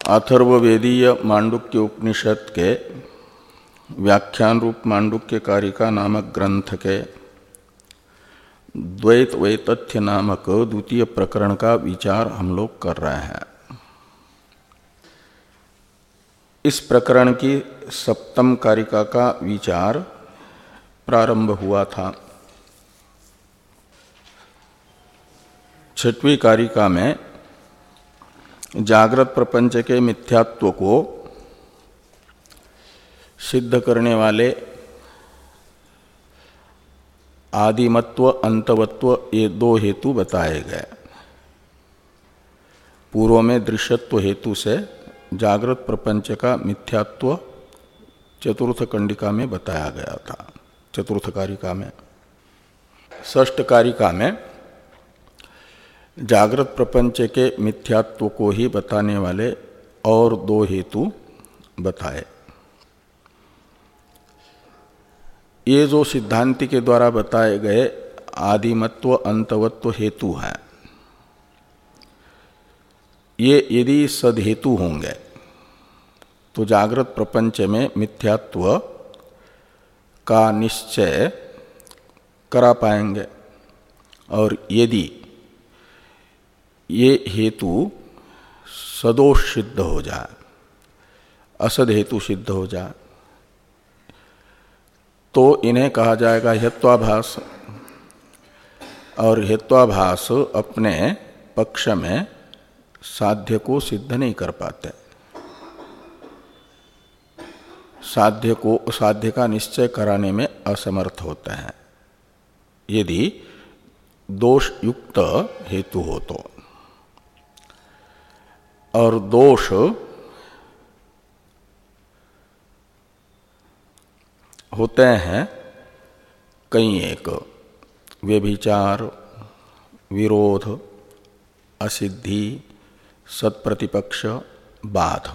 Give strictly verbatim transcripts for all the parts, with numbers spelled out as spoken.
अथर्ववेदीय मांडुक्य उपनिषद के व्याख्यान रूप मांडुक्य कारिका नामक ग्रंथ के द्वैत वैतथ्य नामक द्वितीय प्रकरण का विचार हम लोग कर रहे हैं। इस प्रकरण की सप्तम कारिका का विचार प्रारंभ हुआ था। छठवीं कारिका में जागृत प्रपंच के मिथ्यात्व को सिद्ध करने वाले आदिमत्व अंतवत्व ये दो हेतु बताए गए। पूर्व में दृश्यत्व हेतु से जागृत प्रपंच का मिथ्यात्व चतुर्थ कंडिका में बताया गया था। चतुर्थ कारिका में षष्ठ कारिका में जागृत प्रपंच के मिथ्यात्व को ही बताने वाले और दो हेतु बताए। ये जो सिद्धांति के द्वारा बताए गए आदिमत्व अंतवत्व हेतु हैं, ये यदि सदहेतु होंगे तो जागृत प्रपंच में मिथ्यात्व का निश्चय करा पाएंगे, और यदि ये हेतु सदोष सिद्ध हो जाए, असद हेतु सिद्ध हो जाए, तो इन्हें कहा जाएगा हेत्वाभास। और हेत्वाभास अपने पक्ष में साध्य को सिद्ध नहीं कर पाते। साध्य को साध्य का निश्चय कराने में असमर्थ होते हैं यदि दोष युक्त हेतु हो तो। और दोष होते हैं कई एक, व्यभिचार, विरोध, असिद्धि, सत्प्रतिपक्ष, बाध।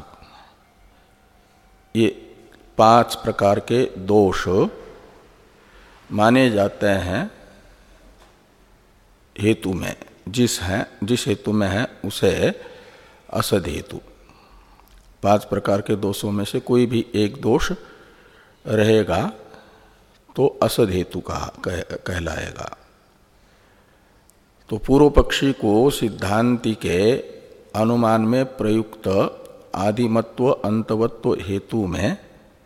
ये पांच प्रकार के दोष माने जाते हैं हेतु में। जिस है जिस हेतु में है उसे असद हेतु। पांच प्रकार के दोषों में से कोई भी एक दोष रहेगा तो असद हेतु कहा कह, कहलाएगा। तो पूर्व पक्षी को सिद्धांति के अनुमान में प्रयुक्त आदिमत्व अंतवत्व हेतु में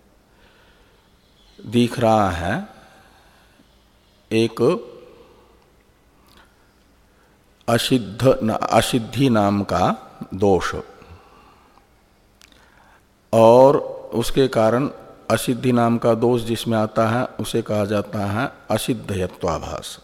दिख रहा है एक असिद्ध असिद्धि नाम का दोष, और उसके कारण असिद्धि नाम का दोष जिसमें आता है उसे कहा जाता है असिद्ध हेत्वाभास।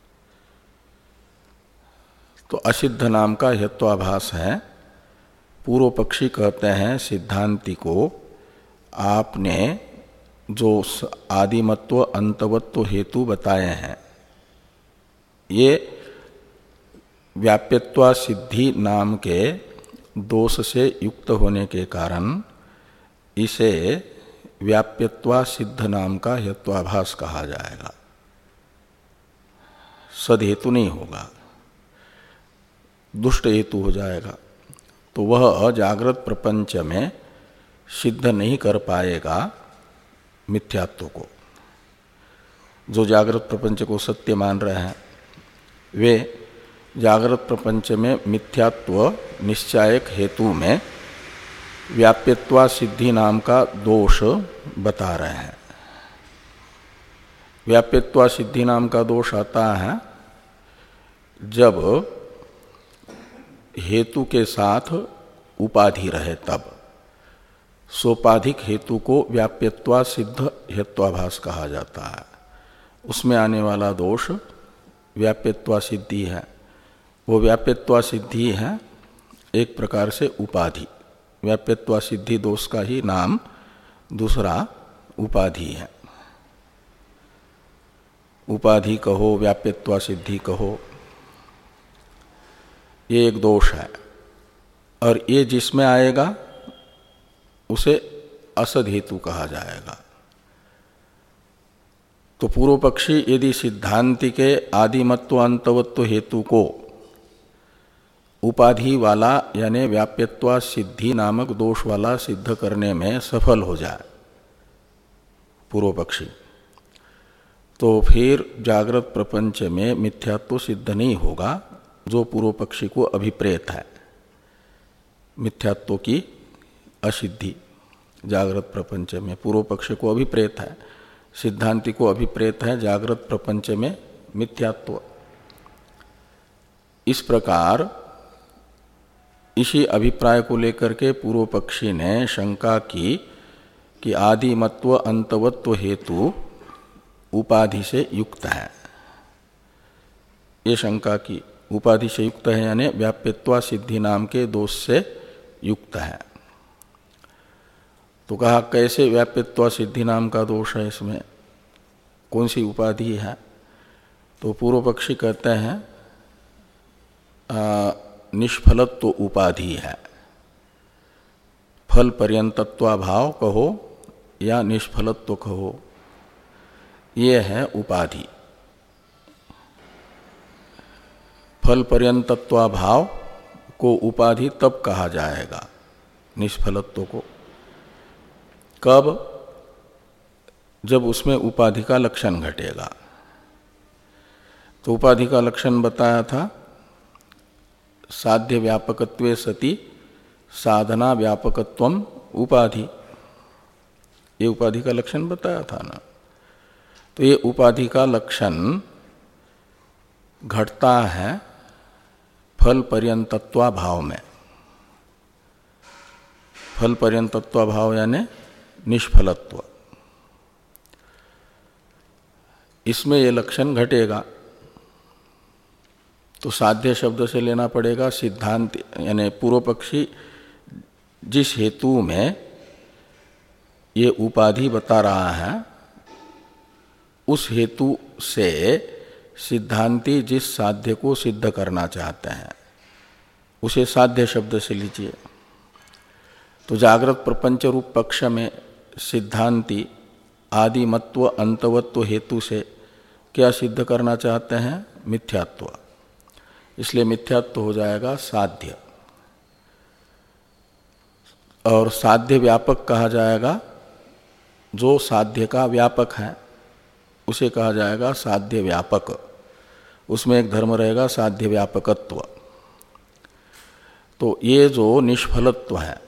तो असिद्ध नाम का हेत्वाभास है। पूर्व पक्षी कहते हैं सिद्धांति को, आपने जो आदिमत्व अंतवत्व हेतु बताए हैं ये व्याप्यत्वा सिद्धि नाम के दोष से युक्त होने के कारण इसे व्याप्यत्वा सिद्ध नाम का हेत्वाभास कहा जाएगा। सद हेतु नहीं होगा, दुष्ट हेतु हो जाएगा। तो वह जागृत प्रपंच में सिद्ध नहीं कर पाएगा मिथ्यात्व को। जो जागृत प्रपंच को सत्य मान रहे हैं वे जागृत प्रपंच में मिथ्यात्व निश्चायक हेतु में व्याप्यत्वा सिद्धि नाम का दोष बता रहे हैं। व्याप्यत्वा सिद्धि नाम का दोष आता है जब हेतु के साथ उपाधि रहे तब। सोपाधिक हेतु को व्याप्यत्वा सिद्ध हेत्वाभास कहा जाता है। उसमें आने वाला दोष व्याप्यत्वा सिद्धि है। वो व्याप्यत्वा सिद्धि है एक प्रकार से उपाधि। व्याप्यत्वा सिद्धि दोष का ही नाम दूसरा उपाधि है। उपाधि कहो, व्याप्यत्वा सिद्धि कहो, ये एक दोष है। और ये जिसमें आएगा उसे असद हेतु कहा जाएगा। तो पूर्व पक्षी यदि सिद्धांति के आदिमत्व अंतवत्व हेतु को उपाधि वाला यानी व्याप्यत्वा सिद्धि नामक दोष वाला सिद्ध करने में सफल हो जाए पूर्व पक्षी, तो फिर जागृत प्रपंच में मिथ्यात्व सिद्ध नहीं होगा, जो पूर्व पक्षी को अभिप्रेत है। मिथ्यात्व की असिद्धि जागृत प्रपंच में पूर्व पक्ष को अभिप्रेत है, सिद्धांति को अभिप्रेत है जागृत प्रपंच में मिथ्यात्व। इस प्रकार इसी अभिप्राय को लेकर के पूर्व पक्षी ने शंका की कि आदिमत्व अंतवत्व हेतु उपाधि से युक्त है। ये शंका की उपाधि से युक्त है यानी व्याप्यत्वा सिद्धि नाम के दोष से युक्त है। तो कहा कैसे व्याप्यत्वा सिद्धि नाम का दोष है, इसमें कौन सी उपाधि है? तो पूर्व पक्षी कहते हैं निष्फलत्व उपाधि है। फल पर्यंतत्वा भाव कहो या निष्फलत्व कहो, ये है उपाधि। फल पर्यंतत्वा भाव को उपाधि तब कहा जाएगा निष्फलत्व को, कब? जब उसमें उपाधि का लक्षण घटेगा। तो उपाधि का लक्षण बताया था साध्य व्यापकत्वे सति साधना व्यापकत्वम उपाधि, ये उपाधि का लक्षण बताया था ना। तो ये उपाधि का लक्षण घटता है फल पर्यंतत्वा भाव में। फल पर्यंतत्वा भाव यानी निष्फलत्व, इसमें ये लक्षण घटेगा। तो साध्य शब्द से लेना पड़ेगा सिद्धांत यानी पूर्व पक्षी जिस हेतु में ये उपाधि बता रहा है उस हेतु से सिद्धांती जिस साध्य को सिद्ध करना चाहते हैं उसे साध्य शब्द से लीजिए। तो जागृत प्रपंच रूप पक्ष में सिद्धांती आदिमत्व अंतवत्व हेतु से क्या सिद्ध करना चाहते हैं? मिथ्यात्व। इसलिए मिथ्यात्व हो जाएगा साध्य, और साध्य व्यापक कहा जाएगा जो साध्य का व्यापक है उसे कहा जाएगा साध्य व्यापक। उसमें एक धर्म रहेगा साध्य व्यापकत्व। तो ये जो निष्फलत्व है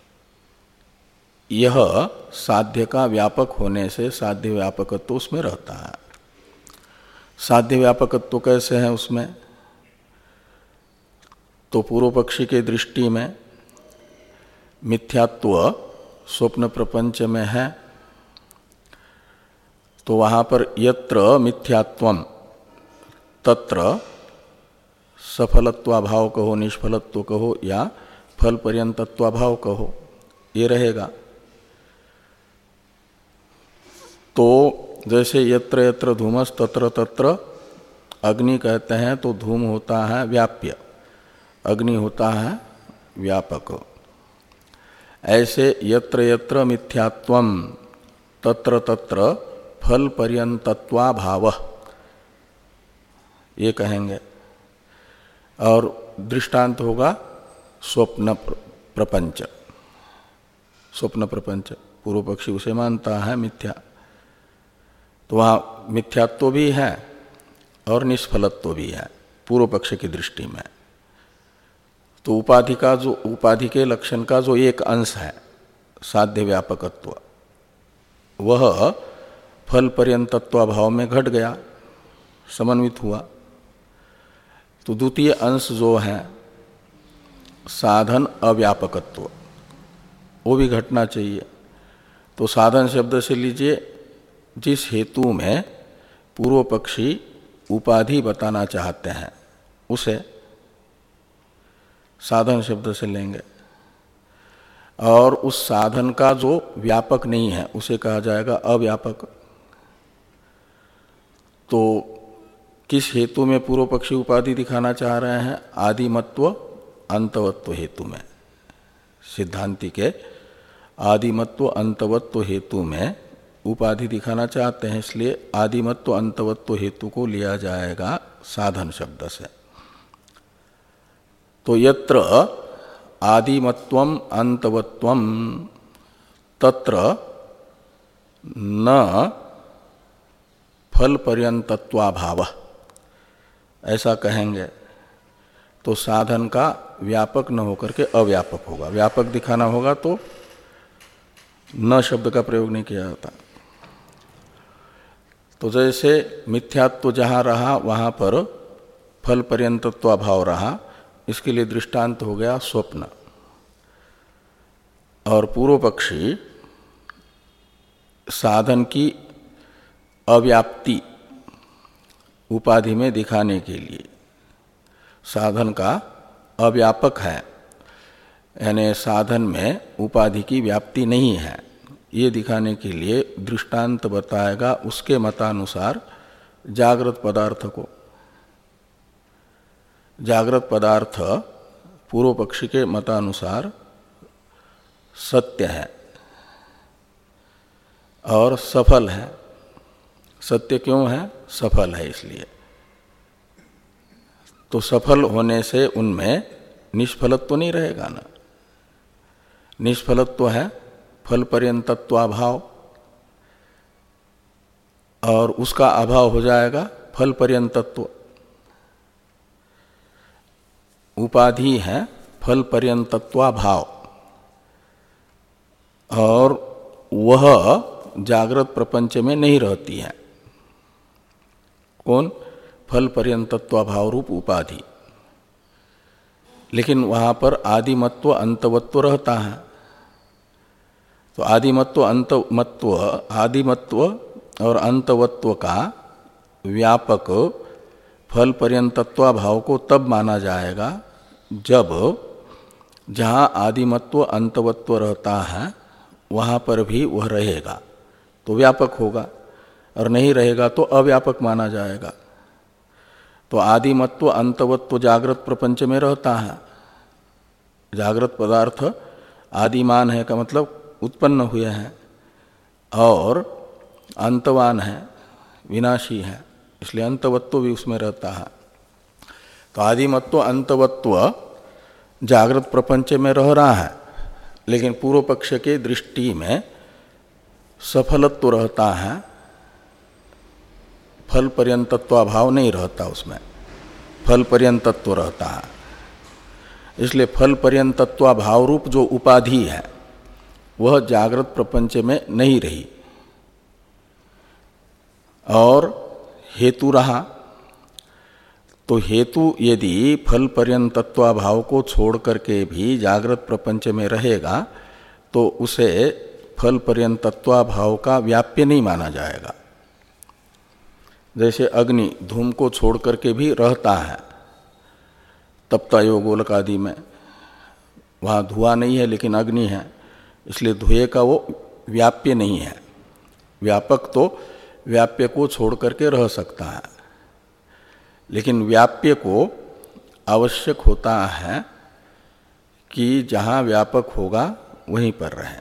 यह साध्य का व्यापक होने से साध्य व्यापकत्व उसमें रहता है। साध्य व्यापकत्व कैसे है उसमें? तो पूर्व पक्षी के दृष्टि में मिथ्यात्व स्वप्न प्रपंच में है, तो वहाँ पर यत्र मिथ्यात्वम तत्र सफलत्वाभाव कहो निष्फलत्व कहो या फल पर्यंतत्वाभाव कहो, ये रहेगा। तो जैसे यत्र यत्र धूमस तत्र तत्र अग्नि कहते हैं तो धूम होता है व्याप्य, अग्नि होता है व्यापक। ऐसे यत्र यत्र मिथ्यात्वम तत्र तत्र फल पर्यंतत्वा भाव ये कहेंगे। और दृष्टांत होगा स्वप्न प्रपंच। स्वप्न प्रपंच पूर्व पक्षी उसे मानता है मिथ्या, तो वहाँ मिथ्यात्व भी है और निष्फलत्व भी है पूर्व पक्ष की दृष्टि में। तो उपाधि का जो उपाधि के लक्षण का जो एक अंश है साध्य व्यापकत्व, वह फल पर्यंतत्व भाव में घट गया, समन्वित हुआ। तो द्वितीय अंश जो है साधन अव्यापकत्व, वो भी घटना चाहिए। तो साधन शब्द से लीजिए जिस हेतु में पूर्व पक्षी उपाधि बताना चाहते हैं उसे साधन शब्द से लेंगे, और उस साधन का जो व्यापक नहीं है उसे कहा जाएगा अव्यापक। तो किस हेतु में पूर्व पक्षी उपाधि दिखाना चाह रहे हैं? आदिमत्व अंतवत्व हेतु में। सिद्धांति के आदिमत्व अंतवत्व हेतु में उपाधि दिखाना चाहते हैं, इसलिए आदिमत्व अंतवत्व हेतु को लिया जाएगा साधन शब्द से। तो यत्र आदिमत्वम अंतवत्वम तत्र न फल पर्यंतत्वाभाव, ऐसा कहेंगे तो साधन का व्यापक न होकर के अव्यापक होगा। व्यापक दिखाना होगा तो न शब्द का प्रयोग नहीं किया जाता। तो जैसे मिथ्यात्व जहाँ रहा वहाँ पर फल पर्यंतत्वाभाव रहा, इसके लिए दृष्टांत हो गया स्वप्न। और पूर्व पक्षी साधन की अव्याप्ति उपाधि में दिखाने के लिए, साधन का अव्यापक है यानी साधन में उपाधि की व्याप्ति नहीं है, ये दिखाने के लिए दृष्टांत बताएगा उसके मतानुसार जागृत पदार्थ को। जागृत पदार्थ पूर्व पक्षी के मतानुसार सत्य है और सफल है। सत्य क्यों है? सफल है इसलिए। तो सफल होने से उनमें निष्फलत्व नहीं रहेगा ना। निष्फलत्व है फल पर्यंतत्वाभाव, और उसका अभाव हो जाएगा फल पर्यंतत्व। उपाधि है फल पर्यंतत्वाभाव, और वह जागृत प्रपंच में नहीं रहती है। कौन? फल पर्यंतत्वाभाव रूप उपाधि। लेकिन वहाँ पर आदिमत्व अंतवत्व रहता है। तो आदिमत्व अंतमत्व, आदिमत्व और अंतवत्व का व्यापक फल पर्यंतत्वाभाव को तब माना जाएगा जब जहाँ आदिमत्व अंतवत्व रहता है वहाँ पर भी वह रहेगा तो व्यापक होगा, और नहीं रहेगा तो अव्यापक माना जाएगा। तो आदिमत्व अंतवत्व जागृत प्रपंच में रहता है। जागृत पदार्थ आदिमान है का मतलब उत्पन्न हुए हैं, और अंतवान है, विनाशी है, इसलिए अंतवत्व भी उसमें रहता है। तो आदिमत्व अंतवत्व जागृत प्रपंच में रह रहा है, लेकिन पूर्व पक्ष के दृष्टि में सफलत्व रहता है, फल पर्यंतत्वाभाव नहीं रहता, उसमें फल पर्यंतत्व रहता है। इसलिए फल पर्यंतत्वाभाव रूप जो उपाधि है वह जागृत प्रपंच में नहीं रही, और हेतु रहा। तो हेतु यदि फल पर्यंतत्वाभाव को छोड़ करके भी जागृत प्रपंच में रहेगा तो उसे फल पर्यंतत्वाभाव का व्याप्य नहीं माना जाएगा। जैसे अग्नि धूम को छोड़ करके भी रहता है, तपतायो गोलक आदि में, वहाँ धुआं नहीं है लेकिन अग्नि है, इसलिए धुएं का वो व्याप्य नहीं है। व्यापक तो व्याप्य को छोड़ करके रह सकता है, लेकिन व्याप्य को आवश्यक होता है कि जहाँ व्यापक होगा वहीं पर रहे।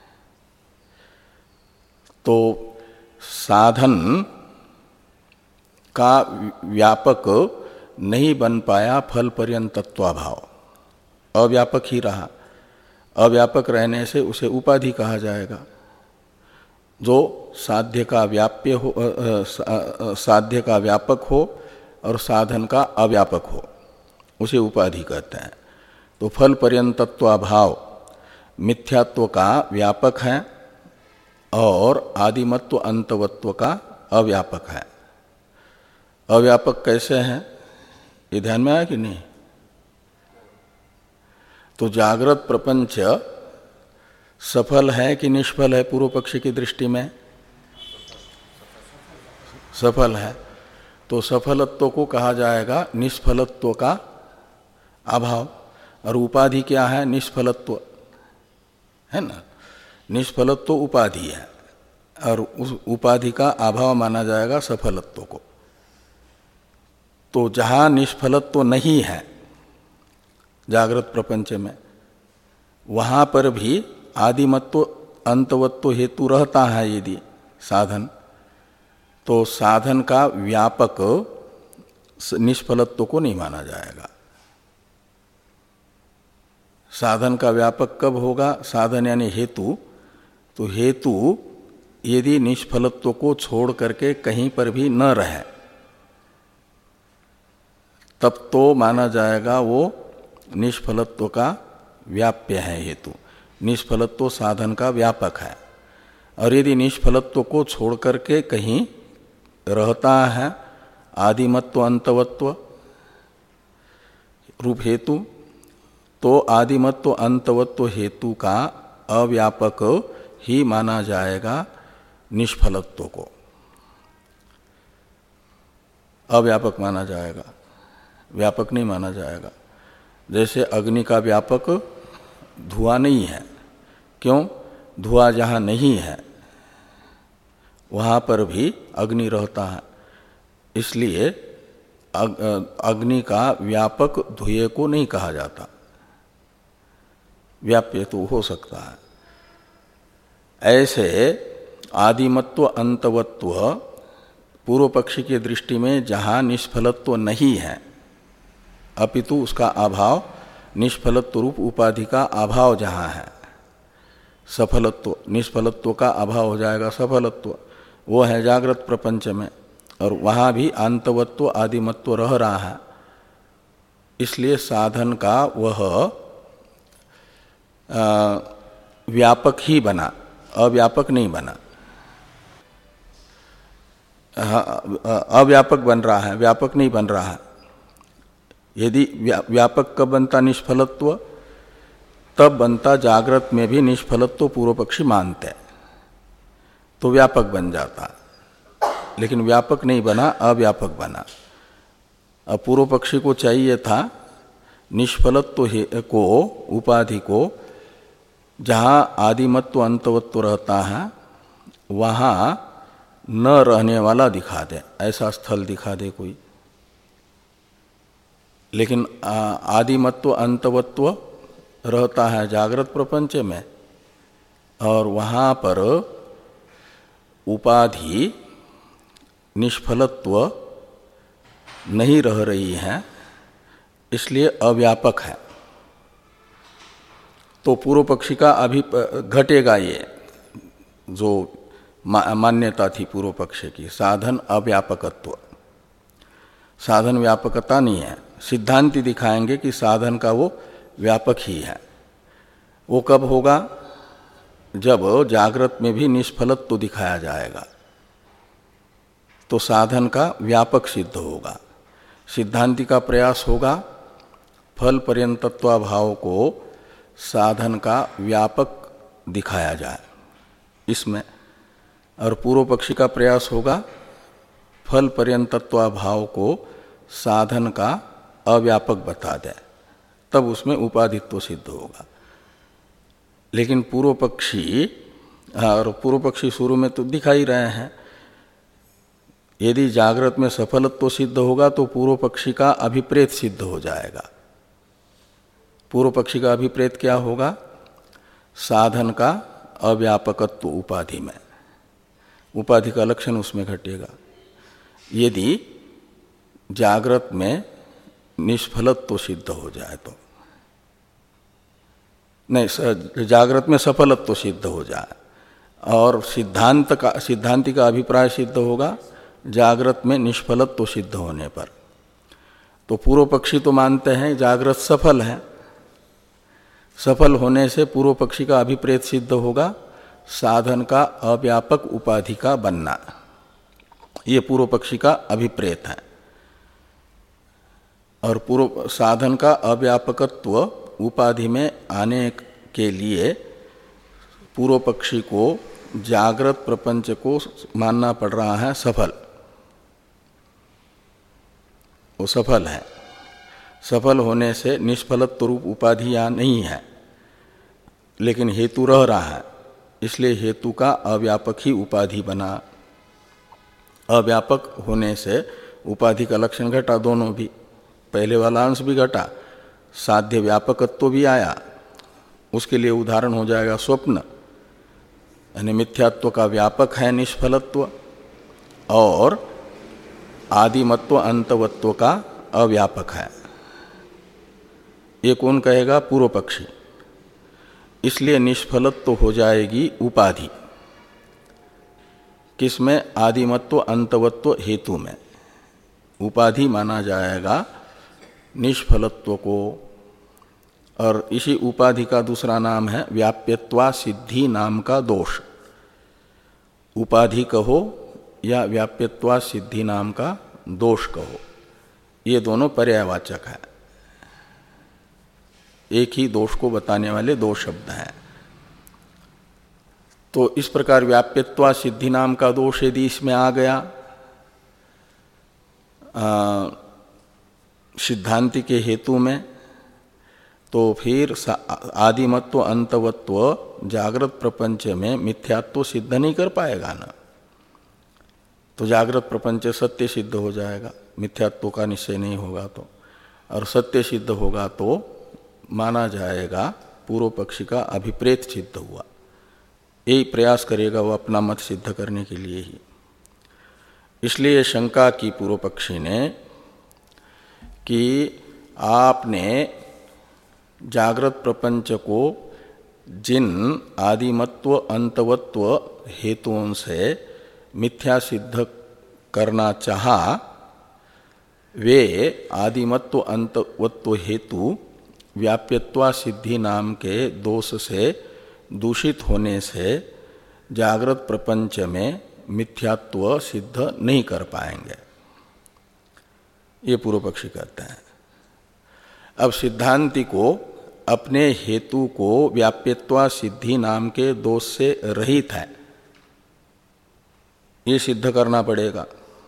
तो साधन का व्यापक नहीं बन पाया फल पर्यंतत्वाभाव, अव्यापक ही रहा। अव्यापक रहने से उसे उपाधि कहा जाएगा। जो साध्य का व्याप्य हो, साध्य का व्यापक हो और साधन का अव्यापक हो, उसे उपाधि कहते हैं। तो फल पर्यंतत्वाभाव मिथ्यात्व का व्यापक है और आदिमत्व अंतवत्व का अव्यापक है। अव्यापक कैसे हैं ये ध्यान में आया कि नहीं? तो जागृत प्रपंच सफल है कि निष्फल है? पूर्व पक्षी की दृष्टि में सफल है। तो सफलत्व को कहा जाएगा निष्फलत्व का अभाव, और उपाधि क्या है? निष्फलत्व है ना। निष्फलत्व उपाधि है, और उस उपाधि का अभाव माना जाएगा सफलत्व को। तो जहाँ निष्फलत्व नहीं है जागृत प्रपंच में, वहाँ पर भी आदिमत्व अंतवत्व हेतु रहता है यदि साधन, तो साधन का व्यापक निष्फलत्व को नहीं माना जाएगा। साधन का व्यापक कब होगा? साधन यानी हेतु। तो हेतु यदि निष्फलत्व को छोड़ करके कहीं पर भी न रहे तब तो माना जाएगा वो निष्फलत्व का व्याप्य है हेतु। निष्फलत्व साधन का व्यापक है। और यदि निष्फलत्व को छोड़ करके कहीं रहता है आदिमत्व अंतवत्व रूप हेतु, तो आदिमत्व अंतवत्व हेतु का अव्यापक ही माना जाएगा निष्फलत्व को, अव्यापक माना जाएगा, व्यापक नहीं माना जाएगा। जैसे अग्नि का व्यापक धुआं नहीं है। क्यों? धुआं जहाँ नहीं है वहाँ पर भी अग्नि रहता है, इसलिए अग्नि का व्यापक धुएं को नहीं कहा जाता, व्याप्य तो हो सकता है। ऐसे आदिमत्व अंतवत्व पूर्व पक्षी की दृष्टि में जहाँ निष्फलत्व नहीं है अपितु उसका अभाव, निष्फलत्व रूप उपाधि का अभाव जहाँ है, सफलत्व निष्फलत्व का अभाव हो जाएगा सफलत्व, वो है जागृत प्रपंच में। और वहाँ भी अंतवत्व आदिमत्व रह रहा है, इसलिए साधन का वह व्यापक ही बना, अव्यापक नहीं बना। अव्यापक बन रहा है, व्यापक नहीं बन रहा है। यदि व्यापक कब बनता निष्फलत्व? तब बनता जागृत में भी निष्फलत्व पूर्व पक्षी मानते, तो व्यापक बन जाता। लेकिन व्यापक नहीं बना, अव्यापक बना। अब पूर्व पक्षी को चाहिए था निष्फलत्व को, उपाधि को जहाँ आदिमत्व अंतवत्व रहता है वहाँ न रहने वाला दिखा दे, ऐसा स्थल दिखा दे कोई। लेकिन आदिमत्व अंतवत्व रहता है जागृत प्रपंच में, और वहाँ पर उपाधि निष्फलत्व नहीं रह रही है, इसलिए अव्यापक है। तो पूर्व पक्षी का अभी घटेगा ये जो मान्यता थी पूर्व पक्ष की, साधन अव्यापकत्व। साधन व्यापकता नहीं है। सिद्धांति दिखाएंगे कि साधन का वो व्यापक ही है। वो कब होगा? जब जागृत में भी निष्फलत्व दिखाया जाएगा तो साधन का व्यापक सिद्ध होगा। सिद्धांति का प्रयास होगा फल पर्यंतत्वाभाव को साधन का व्यापक दिखाया जाए इसमें, और पूर्व पक्षी का प्रयास होगा फल पर्यंतत्वाभाव को साधन का अव्यापक बता दे, तब उसमें उपाधित्व सिद्ध होगा। लेकिन पूर्व पक्षी, और पूर्व पक्षी शुरू में तो दिखा ही रहे हैं, यदि जागृत में सफलत्व सिद्ध होगा तो पूर्व पक्षी का अभिप्रेत सिद्ध हो जाएगा। पूर्व पक्षी का अभिप्रेत क्या होगा? साधन का अव्यापकत्व उपाधि में, उपाधि का लक्षण उसमें घटेगा। यदि जागृत में निष्फलत्व सिद्ध हो जाए तो, नहीं, जागृत में सफलत्व सिद्ध हो जाए और सिद्धांत का सिद्धांति का अभिप्राय सिद्ध होगा जागृत में निष्फलत्व सिद्ध होने पर, तो पूर्व पक्षी तो मानते हैं जागृत सफल है, सफल होने से पूर्व पक्षी का अभिप्रेत सिद्ध होगा साधन का अव्यापक उपाधि का बनना, ये पूर्व पक्षी का अभिप्रेत है। और पूर्व साधन का अव्यापकत्व उपाधि में आने के लिए पूर्व पक्षी को जागृत प्रपंच को मानना पड़ रहा है सफल, वो सफल है। सफल होने से निष्फलत्व रूप उपाधि यहाँ नहीं है, लेकिन हेतु रह रहा है, इसलिए हेतु का अव्यापक ही उपाधि बना। अव्यापक होने से उपाधि का लक्षण घटा, दोनों भी, पहले वाला अंश भी घटा, साध्य व्यापकत्व भी आया। उसके लिए उदाहरण हो जाएगा स्वप्न, यानी मिथ्यात्व का व्यापक है निष्फलत्व, और आदिमत्व अंतवत्व का अव्यापक है। ये कौन कहेगा? पूर्व पक्षी। इसलिए निष्फलत्व तो हो जाएगी उपाधि। किसमें? आदिमत्व अंतवत्व हेतु में उपाधि माना जाएगा निष्फलत्व को। और इसी उपाधि का दूसरा नाम है व्याप्यत्वा सिद्धि नाम का दोष। उपाधि कहो या व्याप्यत्वा सिद्धि नाम का दोष कहो, ये दोनों पर्यायवाचक है, एक ही दोष को बताने वाले दो शब्द हैं। तो इस प्रकार व्याप्यत्वा सिद्धि नाम का दोष यदि इसमें आ गया सिद्धांति के हेतु में, तो फिर आदिमत्व अंतवत्व जागृत प्रपंच में मिथ्यात्व सिद्ध नहीं कर पाएगा ना। तो जागृत प्रपंच सत्य सिद्ध हो जाएगा, मिथ्यात्व का निश्चय नहीं होगा तो। और सत्य सिद्ध होगा तो माना जाएगा पूर्व पक्षी का अभिप्रेत सिद्ध हुआ। यही प्रयास करेगा वो अपना मत सिद्ध करने के लिए ही। इसलिए शंका की पूर्व पक्षी ने कि आपने जागृत प्रपंच को जिन आदिमत्व अंतवत्व हेतुओं से मिथ्या सिद्ध करना चाहा, वे आदिमत्व अंतवत्व हेतु व्याप्यत्वा सिद्धि नाम के दोष से दूषित होने से जागृत प्रपंच में मिथ्यात्व सिद्ध नहीं कर पाएंगे, ये पूर्व पक्षी कहते हैं। अब सिद्धांति को अपने हेतु को व्याप्यत्वा सिद्धि नाम के दोष से रहित है, ये सिद्ध करना पड़ेगा,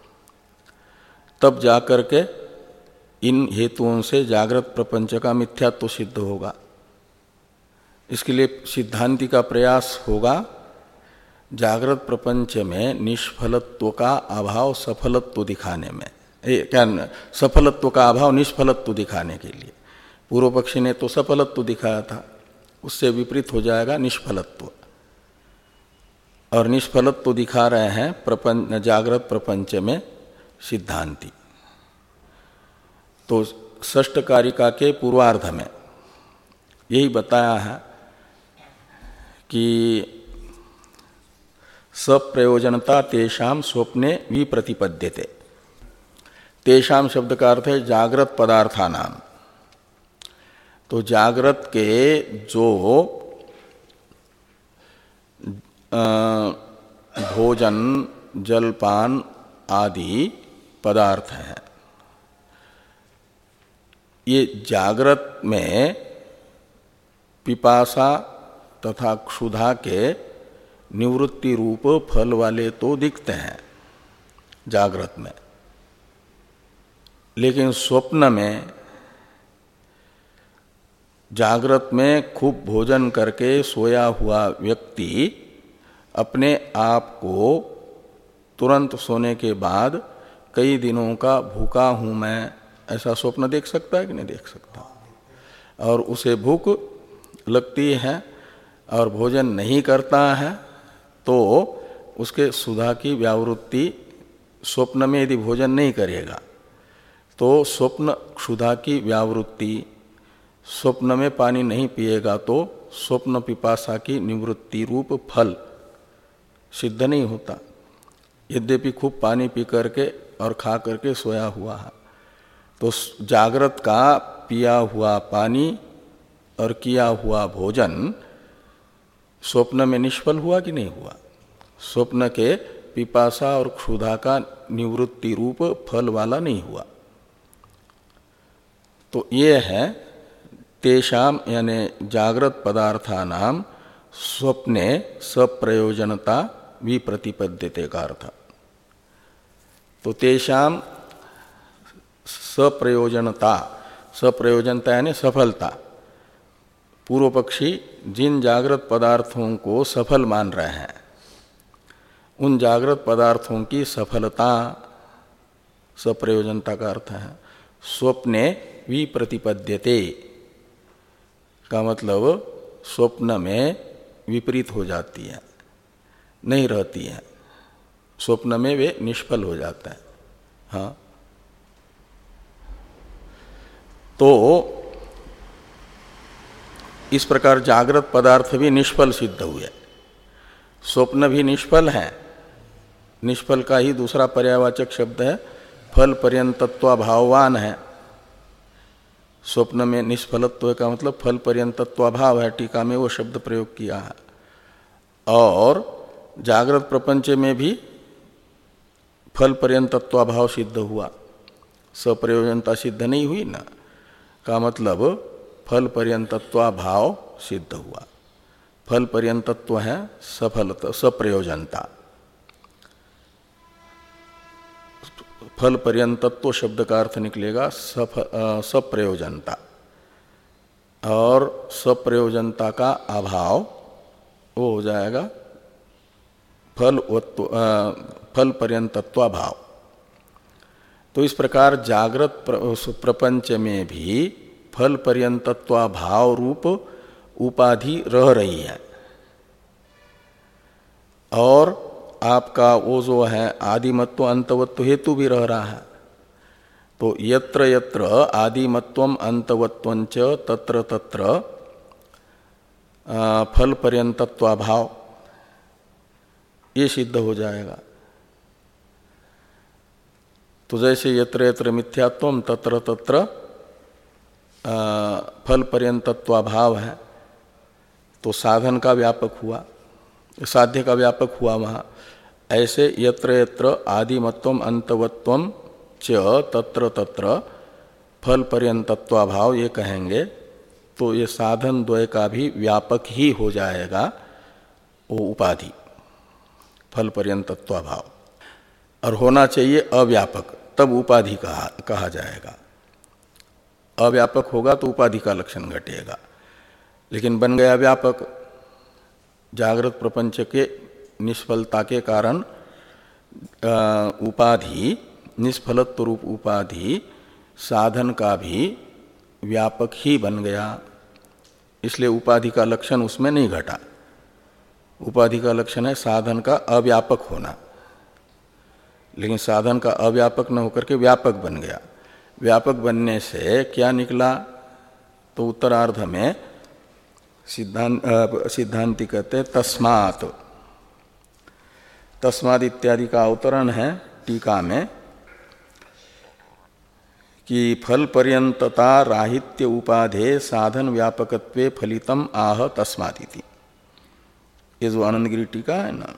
तब जाकर के इन हेतुओं से जागृत प्रपंच का मिथ्यात्व सिद्ध होगा। इसके लिए सिद्धांति का प्रयास होगा जागृत प्रपंच में निष्फलत्व का अभाव सफलत्व दिखाने में, ए, क्या सफलत्व का अभाव निष्फलत्व दिखाने के लिए। पूर्व पक्षी ने तो सफलत्व दिखाया था, उससे विपरीत हो जाएगा निष्फलत्व। और निष्फलत्व दिखा रहे हैं प्रपंच जागृत प्रपंच में सिद्धांति। तो षष्ठ कारिका के पूर्वार्ध में यही बताया है कि सप्रयोजनता तेषाम स्वप्ने विप्रतिपद्यते। तेषाम शब्द का अर्थ है जागृत पदार्थानाम। तो जागृत के जो भोजन जलपान आदि पदार्थ हैं, ये जागृत में पिपासा तथा क्षुधा के निवृत्ति रूप फल वाले तो दिखते हैं जागृत में, लेकिन स्वप्न में जागृत में खूब भोजन करके सोया हुआ व्यक्ति अपने आप को तुरंत सोने के बाद कई दिनों का भूखा हूं मैं, ऐसा स्वप्न देख सकता है कि नहीं देख सकता? और उसे भूख लगती है और भोजन नहीं करता है तो उसके सुधा की व्यावृत्ति, स्वप्न में यदि भोजन नहीं करेगा तो स्वप्न क्षुधा की व्यावृत्ति, स्वप्न में पानी नहीं पिएगा तो स्वप्न पिपासा की निवृत्ति रूप फल सिद्ध नहीं होता। यद्यपि खूब पानी पी करके और खा करके सोया हुआ है, तो जागृत का पिया हुआ पानी और किया हुआ भोजन स्वप्न में निष्फल हुआ कि नहीं हुआ? स्वप्न के पिपासा और क्षुधा का निवृत्ति रूप फल वाला नहीं हुआ। तो ये है तेषाम यानी जागृत पदार्थानाम स्वप्ने सप्रयोजनता विप्रतिपद्यते का अर्थ। तो तेषाम सप्रयोजनता, सप्रयोजनता यानी सफलता। पूर्व पक्षी जिन जागृत पदार्थों को सफल मान रहे हैं, उन जागृत पदार्थों की सफलता सप्रयोजनता का अर्थ है स्वप्ने विप्रतिपद्यते का मतलब स्वप्न में विपरीत हो जाती है, नहीं रहती है, स्वप्न में वे निष्फल हो जाता है। हाँ, तो इस प्रकार जागृत पदार्थ भी निष्फल सिद्ध हुए, स्वप्न भी निष्फल है। निष्फल का ही दूसरा पर्यायवाचक शब्द है फल पर्यंतत्वाभाववान है। स्वप्न में निष्फलत्व का मतलब फल पर्यंतत्वाभाव है, टीका में वो शब्द प्रयोग किया है। और जागृत प्रपंच में भी फल पर्यंतत्वाभाव सिद्ध हुआ, सप्रयोजनता सिद्ध नहीं हुई ना, का मतलब फल पर्यंतत्वाभाव सिद्ध हुआ। फल पर्यंतत्व है सफलता, सप्रयोजनता। फल पर्यंतत्व शब्द का अर्थ निकलेगा सप्रयोजनता, और सप्रयोजनता का अभाव वो हो जाएगा फल फल पर्यंतत्वाभाव। तो इस प्रकार जागृत प्रपंच में भी फल पर्यंतत्वाभाव रूप उपाधि रह रही है, और आपका वो जो है आदिमत्व अंतवत्व हेतु भी रह रहा है। तो यत्र यत्र आदिमत्वम अंतवत्वंच तत्र तत्र फल पर्यंतत्वाभाव ये सिद्ध हो जाएगा। तो जैसे यत्र यत्र मिथ्यात्वम तत्र तत्र फल पर्यंतत्वाभाव है, तो साधन का व्यापक हुआ, साध्य का व्यापक हुआ वहाँ। ऐसे यत्र यत्र आदिमत्वम अंतवत्वम च तत्र तत्र फल पर्यंतत्वाभाव ये कहेंगे, तो ये साधन द्वय का भी व्यापक ही हो जाएगा वो उपाधि फल पर्यंतत्वाभाव, और होना चाहिए अव्यापक, तब उपाधि कहा कहा जाएगा। अव्यापक होगा तो उपाधि का लक्षण घटेगा, लेकिन बन गया व्यापक। जागृत प्रपंच के निष्फलता के कारण उपाधि, निष्फलत्व रूप उपाधि साधन का भी व्यापक ही बन गया, इसलिए उपाधि का लक्षण उसमें नहीं घटा। उपाधि का लक्षण है साधन का अव्यापक होना, लेकिन साधन का अव्यापक न होकर के व्यापक बन गया। व्यापक बनने से क्या निकला? तो उत्तरार्ध में सिद्धांत सिद्धांति कहते हैं तस्मात्, तस्मात् इत्यादि का अवतरण है टीका में कि फल पर्यंतता राहित्य उपाधे साधन व्यापकत्वे फलितम आह तस्मादिति। ये जो आनंदगिरी टीका है ना,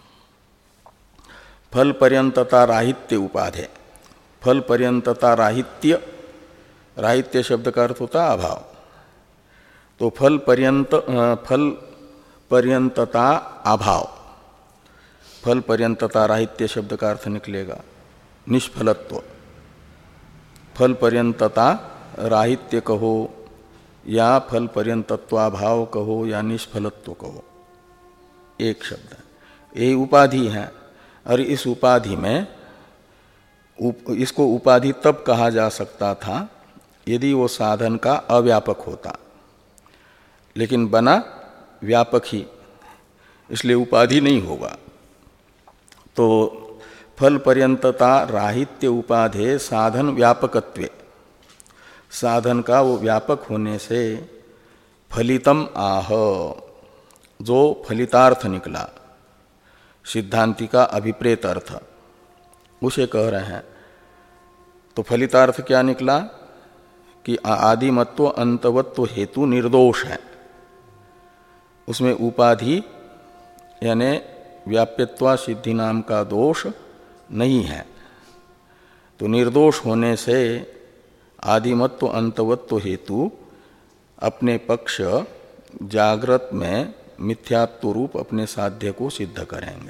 फल पर्यंतता राहित्य उपाधे, फल पर्यंतता राहित्य, राहित्य शब्द का अर्थ होता है अभाव। तो फल पर्यंत फल पर्यंतता अभाव, फल पर्यंतता राहित्य शब्द का अर्थ निकलेगा निष्फलत्व। फल पर्यंतता राहित्य कहो या फल पर्यंतत्वाभाव कहो या निष्फलत्व कहो, एक शब्द है, यही उपाधि है। और इस उपाधि में उप, इसको उपाधि तब कहा जा सकता था यदि वो साधन का अव्यापक होता, लेकिन बना व्यापक ही, इसलिए उपाधि नहीं होगा। तो फल पर्यंतता राहित्य उपाधे साधन व्यापकत्वे, साधन का वो व्यापक होने से फलितम आह, जो फलितार्थ निकला, सिद्धांति का अभिप्रेत अर्थ, उसे कह रहे हैं। तो फलितार्थ क्या निकला कि आदिमत्व अंतवत्व हेतु निर्दोष है, उसमें उपाधि यानी व्याप्यत्वा सिद्धि नाम का दोष नहीं है। तो निर्दोष होने से आदिमत्व अंतवत्व हेतु अपने पक्ष जागृत में मिथ्यात्व रूप अपने साध्य को सिद्ध करेंगे।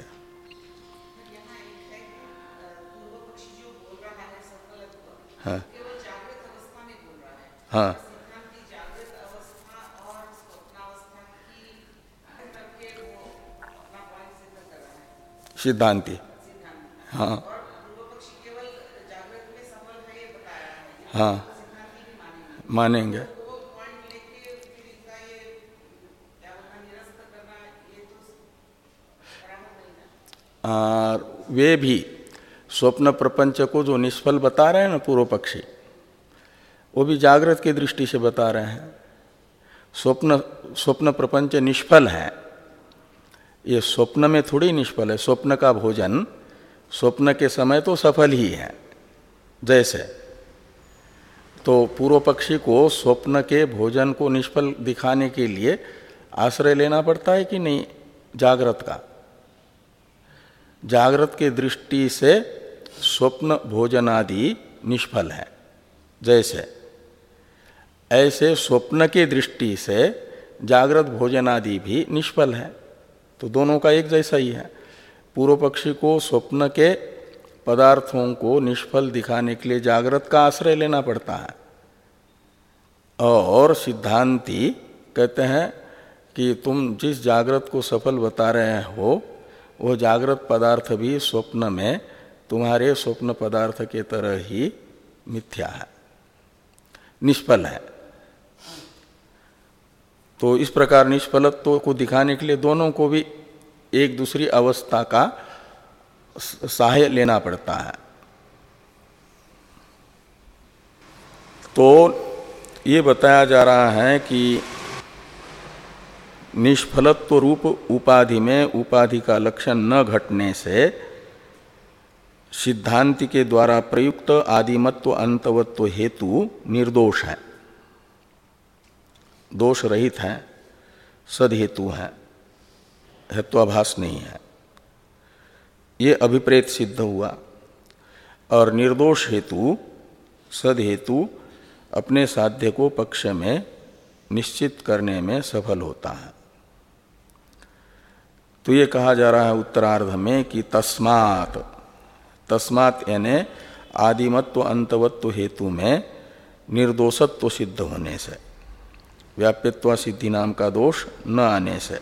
हाँ हाँ सिद्धांति, हाँ हाँ मानेंगे। और वे भी स्वप्न प्रपंच को जो निष्फल बता रहे हैं ना पूर्व पक्षी, वो भी जागृत की दृष्टि से बता रहे हैं। स्वप्न स्वप्न प्रपंच निष्फल है, ये स्वप्न में थोड़ी निष्फल है। स्वप्न का भोजन स्वप्न के समय तो सफल ही है। जैसे तो पूर्व पक्षी को स्वप्न के भोजन को निष्फल दिखाने के लिए आश्रय लेना पड़ता है कि नहीं जागृत का। जागृत की दृष्टि से स्वप्न भोजनादि निष्फल है, जैसे ऐसे स्वप्न की दृष्टि से जागृत भोजनादि भी निष्फल है। तो दोनों का एक जैसा ही है। पूर्व पक्षी को स्वप्न के पदार्थों को निष्फल दिखाने के लिए जागृत का आश्रय लेना पड़ता है, और सिद्धांती कहते हैं कि तुम जिस जागृत को सफल बता रहे हो वो जागृत पदार्थ भी स्वप्न में तुम्हारे स्वप्न पदार्थ के तरह ही मिथ्या है, निष्फल है। तो इस प्रकार निष्फलत्व को दिखाने के लिए दोनों को भी एक दूसरी अवस्था का सहाय लेना पड़ता है। तो ये बताया जा रहा है कि निष्फलत्व रूप उपाधि में उपाधि का लक्षण न घटने से सिद्धांति के द्वारा प्रयुक्त आदिमत्व अंतवत्व हेतु निर्दोष है, दोष रहित है, सद हेतु है, हेत्वाभास नहीं है। ये अभिप्रेत सिद्ध हुआ। और निर्दोष हेतु सद हेतु अपने साध्य को पक्ष में निश्चित करने में सफल होता है। तो ये कहा जा रहा है उत्तरार्ध में कि तस्मात्, तस्मात् यानी आदिमत्व अंतवत्व हेतु में निर्दोषत्व सिद्ध होने से, व्याप्यत्व सिद्धि नाम का दोष न आने से।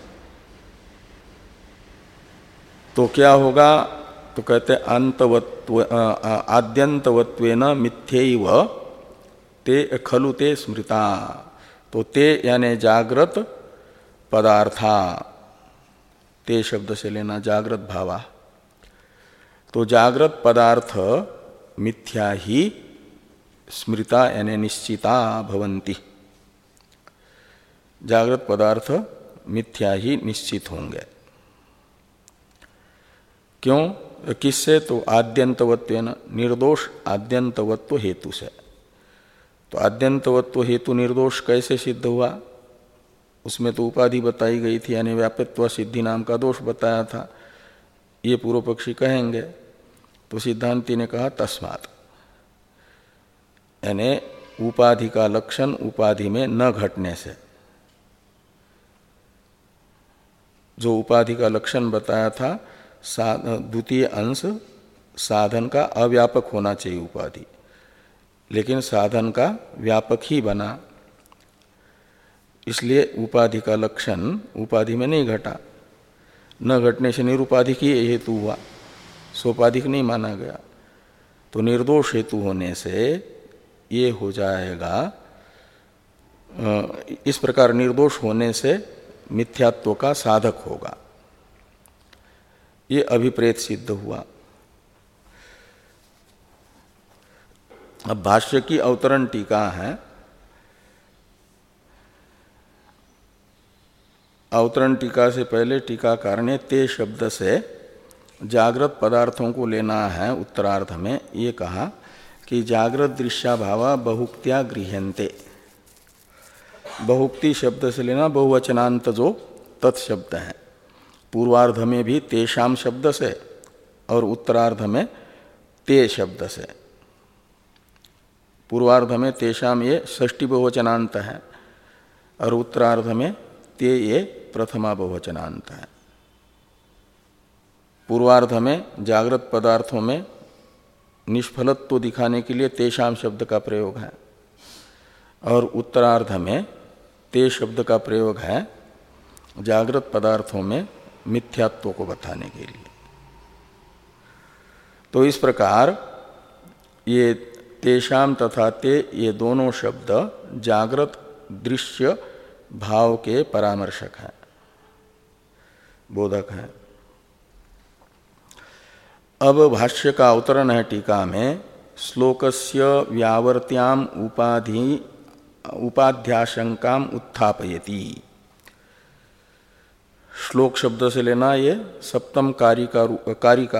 तो क्या होगा? तो कहते अंतवत्व आद्यंतवत्वेन मिथ्यैव ते खलु ते स्मृता। तो ते यानी जागृत पदार्था, ते शब्द से लेना जागृत भावा। तो जागृत पदार्थ मिथ्या ही स्मृता यानी निश्चिता भवन्ति, जागृत पदार्थ मिथ्या ही निश्चित होंगे। क्यों? किससे? तो आद्यंतवत्वेन, निर्दोष आद्यंतवत्व हेतु से। तो आद्यंतवत्व हेतु निर्दोष कैसे सिद्ध हुआ? उसमें तो उपाधि बताई गई थी, यानी व्याप्यत्व सिद्धि नाम का दोष बताया था। ये पूर्व पक्षी कहेंगे। तो सिद्धांति ने कहा तस्मात्, यानी उपाधि का लक्षण उपाधि में न घटने से। जो उपाधि का लक्षण बताया था, द्वितीय अंश साधन का अव्यापक होना चाहिए उपाधि, लेकिन साधन का व्यापक ही बना, इसलिए उपाधि का लक्षण उपाधि में नहीं घटा। न घटने से निरुपाधिक ही हेतु हुआ, सोपाधिक नहीं माना गया। तो निर्दोष हेतु होने से ये हो जाएगा, इस प्रकार निर्दोष होने से मिथ्यात्व का साधक होगा। ये अभिप्रेत सिद्ध हुआ। अब भाष्य की अवतरण टीका है। अवतरण टीका से पहले टीकाकार ने ते शब्द से जागृत पदार्थों को लेना है। उत्तरार्ध में ये कहा कि जागृत दृश्याभावा बहुक्त्या गृह्यन्ते। बहुक्ति शब्द से लेना बहुवचनांत जो तत्शब्द है। पूर्वार्ध में भी तेषाम शब्द से और उत्तरार्ध में ते शब्द से। पूर्वार्ध में तेषाम ये षष्ठी बहुवचनांत है और उत्तरार्ध में ते ये प्रथमा बहुवचनांत है। पूर्वार्ध में जागृत पदार्थों में निष्फलत्व दिखाने के लिए तेषाम शब्द का प्रयोग है और उत्तरार्ध में ते शब्द का प्रयोग है जागृत पदार्थों में मिथ्यात्व को बताने के लिए। तो इस प्रकार ये तेषाम तथा ते ये दोनों शब्द जागृत दृश्य भाव के परामर्शक हैं, बोधक हैं। अब भाष्य का अवतरण है टीका में। श्लोकस्य व्यावर्त्याम उपाधि उपाध्याशंकाम उत्थापयति। श्लोक शब्द से लेना ये सप्तम कारिका कारिका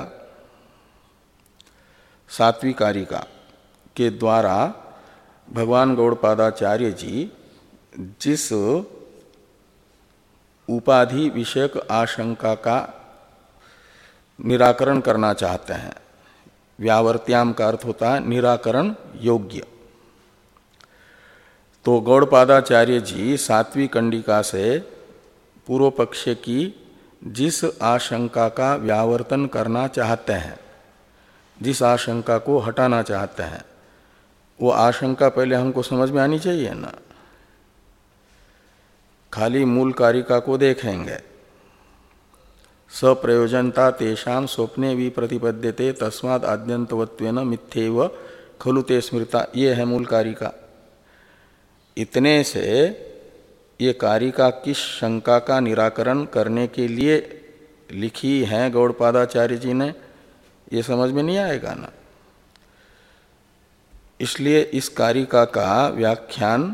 सातवीं कारिका के द्वारा भगवान गौड़पादाचार्य जी जिस उपाधि विषयक आशंका का निराकरण करना चाहते हैं, व्यावर्त्याम का अर्थ होता है निराकरण योग्य, तो गौड़पादाचार्य जी सातवीं कंडिका से पूर्व पक्ष की जिस आशंका का व्यावर्तन करना चाहते हैं, जिस आशंका को हटाना चाहते हैं, वो आशंका पहले हमको समझ में आनी चाहिए ना। खाली मूल कारिका को देखेंगे, सप्रयोजनता तेषाम स्वप्ने विप्रतिपद्यते तस्माद् आद्यंतवत्वेन मिथ्येव खलु ते स्मृता, ये है मूल कारिका। इतने से ये कारिका किस शंका का निराकरण करने के लिए लिखी है गौड़पादाचार्य जी ने, ये समझ में नहीं आएगा ना। इसलिए इस कारिका का व्याख्यान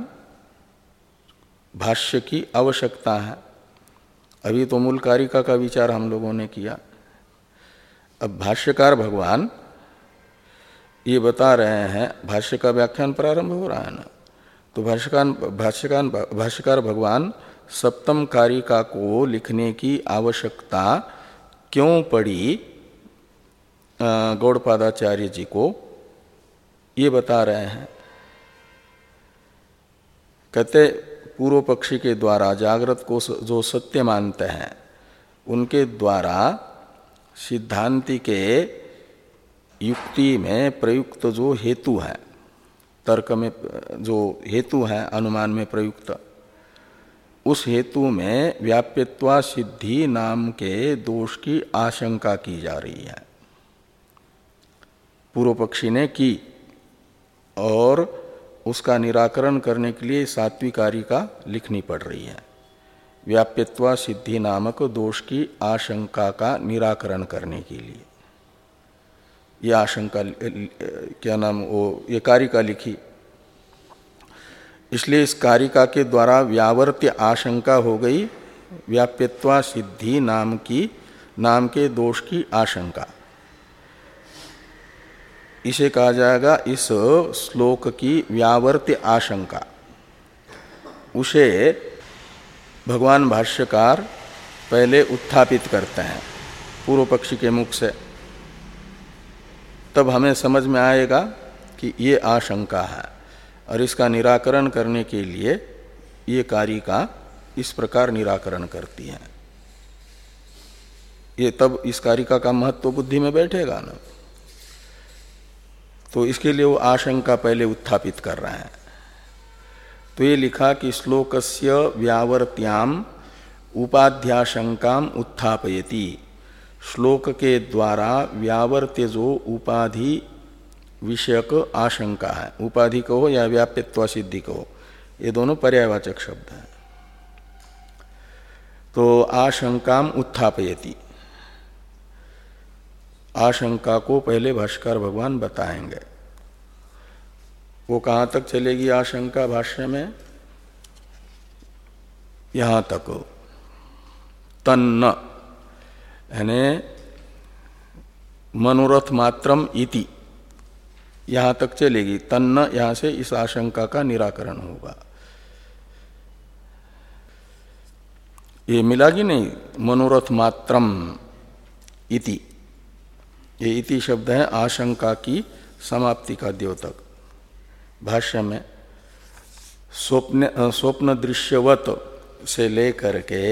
भाष्य की आवश्यकता है। अभी तो मूल कारिका का विचार हम लोगों ने किया, अब भाष्यकार भगवान ये बता रहे हैं, भाष्य का व्याख्यान प्रारंभ हो रहा है ना, तो भाष्यकार भाष्यकार भाष्यकार भगवान सप्तम कारिका को लिखने की आवश्यकता क्यों पड़ी गौड़पादाचार्य जी को, ये बता रहे हैं। कहते पूर्व पक्षी के द्वारा जागृत को जो सत्य मानते हैं उनके द्वारा सिद्धांति के युक्ति में प्रयुक्त जो हेतु है, तर्क में जो हेतु है अनुमान में प्रयुक्त, उस हेतु में व्याप्यत्वा सिद्धि नाम के दोष की आशंका की जा रही है, पूर्व पक्षी ने की, और उसका निराकरण करने के लिए सात्विक कारिका लिखनी पड़ रही है। व्याप्यत्वा सिद्धि नामक दोष की आशंका का निराकरण करने के लिए ये आशंका क्या नाम वो ये कारिका लिखी। इसलिए इस कारिका के द्वारा व्यावर्त्य आशंका हो गई व्याप्यत्वा सिद्धि नाम की नाम के दोष की आशंका। इसे कहा जाएगा इस श्लोक की व्यावर्त्य आशंका। उसे भगवान भाष्यकार पहले उत्थापित करते हैं पूर्व पक्षी के मुख से, तब हमें समझ में आएगा कि ये आशंका है और इसका निराकरण करने के लिए ये कारिका इस प्रकार निराकरण करती है। ये तब इस कारिका का महत्व तो बुद्धि में बैठेगा ना, तो इसके लिए वो आशंका पहले उत्थापित कर रहे हैं। तो ये लिखा कि श्लोकस्य व्यावर्त्याम उपाध्याशंकाम उत्थापयति, श्लोक के द्वारा व्यावर्त्य जो उपाधि विषयक आशंका है, उपाधि कहो या व्याप्यत्व सिद्धि कहो, ये दोनों पर्यायवाचक शब्द हैं। तो आशंकाम उत्थापयति, आशंका को पहले भाष्यकार भगवान बताएंगे। वो कहाँ तक चलेगी आशंका भाष्य में? यहाँ तक तन्न यानी मनोरथ मात्रम इति, यहाँ तक चलेगी। तन्न यहाँ से इस आशंका का निराकरण होगा। ये मिला कि नहीं? मनोरथ मात्रम इति, ये इति शब्द है आशंका की समाप्ति का द्योतक। भाष्य में स्वप्न स्वप्न दृश्यवत से लेकर के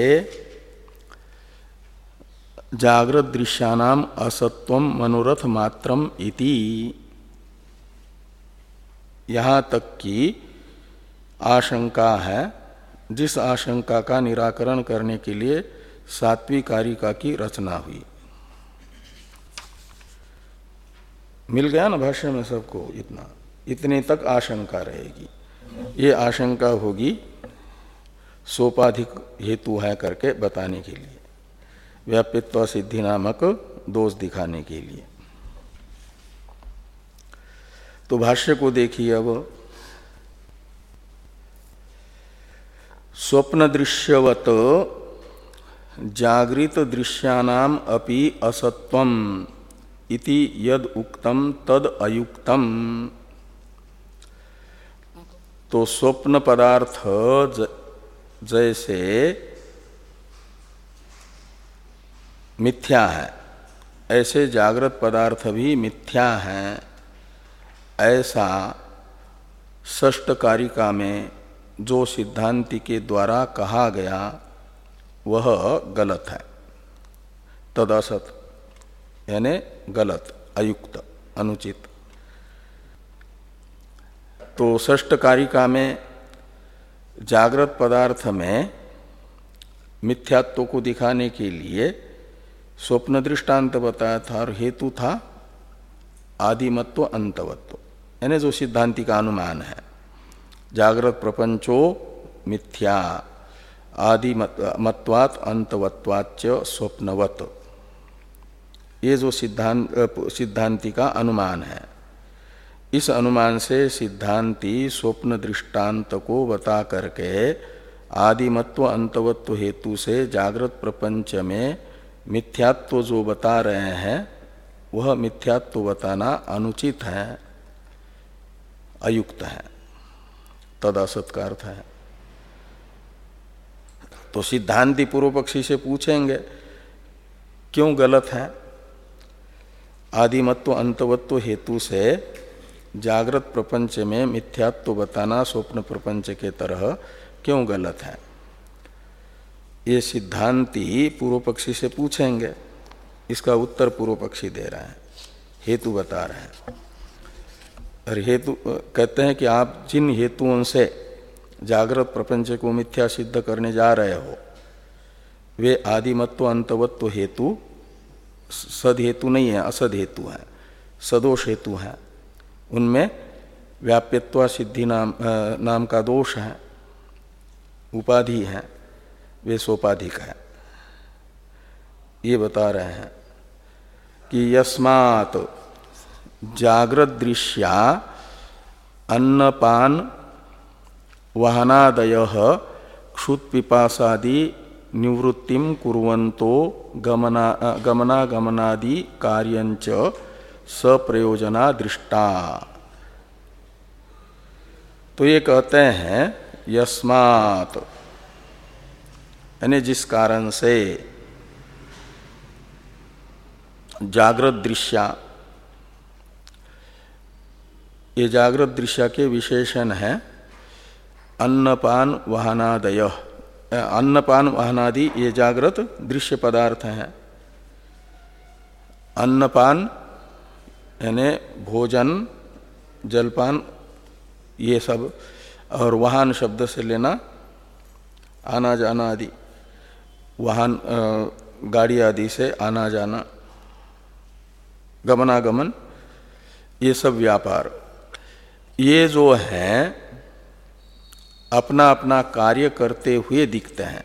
जागृत दृश्यानाम असत्वम मनोरथ मात्रम इति, यहाँ तक की आशंका है, जिस आशंका का निराकरण करने के लिए सात्विक कारिका की रचना हुई। मिल गया ना भाष्य में सबको? इतना इतने तक आशंका रहेगी। ये आशंका होगी सोपाधिक हेतु है करके बताने के लिए, व्याप्यत्व सिद्धि नामक दोष दिखाने के लिए। तो भाष्य को देखिए अब। स्वप्न दृश्यवत जागृत दृश्यानाम अपि असत्वम इति यद उक्तम तद अयुक्तम। तो स्वप्न पदार्थ जैसे मिथ्या है ऐसे जागृत पदार्थ भी मिथ्या हैं, ऐसा षष्ठ कारिका में जो सिद्धांति के द्वारा कहा गया वह गलत है। तद असत यानी गलत, अयुक्त, अनुचित। तो षष्ठ कारिका में जागृत पदार्थ में मिथ्यात्व को दिखाने के लिए स्वप्न दृष्टांत बताया था और हेतु था आदिमत्व अंतवत्व, यानी जो सिद्धांति का अनुमान है जागृत प्रपंचो मिथ्या आदिमत्वात् अंतवत्वाच्च स्वप्नवत, ये जो सिद्धांत सिद्धांति का अनुमान है। इस अनुमान से सिद्धांति स्वप्न दृष्टांत को बता करके आदिमत्व अंतवत्व हेतु से जागृत प्रपंच में मिथ्यात्व जो बता रहे हैं वह मिथ्यात्व बताना अनुचित है, अयुक्त है, तद असत का अर्थ है। तो सिद्धांति पूर्व पक्षी से पूछेंगे क्यों गलत है, आदिमत्व अंतवत्व हेतु से जागृत प्रपंच में मिथ्यात्व बताना स्वप्न प्रपंच के तरह क्यों गलत है। ये सिद्धांति पूर्व पक्षी से पूछेंगे, इसका उत्तर पूर्व पक्षी दे रहे हैं, हेतु बता रहे हैं। और हेतु कहते हैं कि आप जिन हेतुओं से जागृत प्रपंच को मिथ्या सिद्ध करने जा रहे हो वे आदिमत्व अंतवत्व हेतु सद हेतु नहीं है, असद हेतु है, सदोष हेतु है। उनमें व्याप्यत्वा सिद्धि नाम नाम का दोष है, उपाधि है, वे सोपाधिक है। ये बता रहे हैं कि यस्मात् जागृत दृश्या अन्नपान वहनादयः क्षुत् पिपासादि निवृत्तिं कुर्वन्तो गमना गमनागमनादि कार्यञ्च सप्रयोजना दृष्टा। तो ये कहते हैं यस्मात् यानी जिस कारण से जागृत दृश्या, ये जागृत दृश्य के विशेषण है अन्नपान वाहनादय, अन्नपान वाहनादि ये जागृत दृश्य पदार्थ हैं। अन्नपान यानी भोजन जलपान ये सब, और वाहन शब्द से लेना आना जाना आदि, वाहन गाड़ी आदि से आना जाना, गमनागमन, ये सब व्यापार, ये जो हैं अपना अपना कार्य करते हुए दिखते हैं।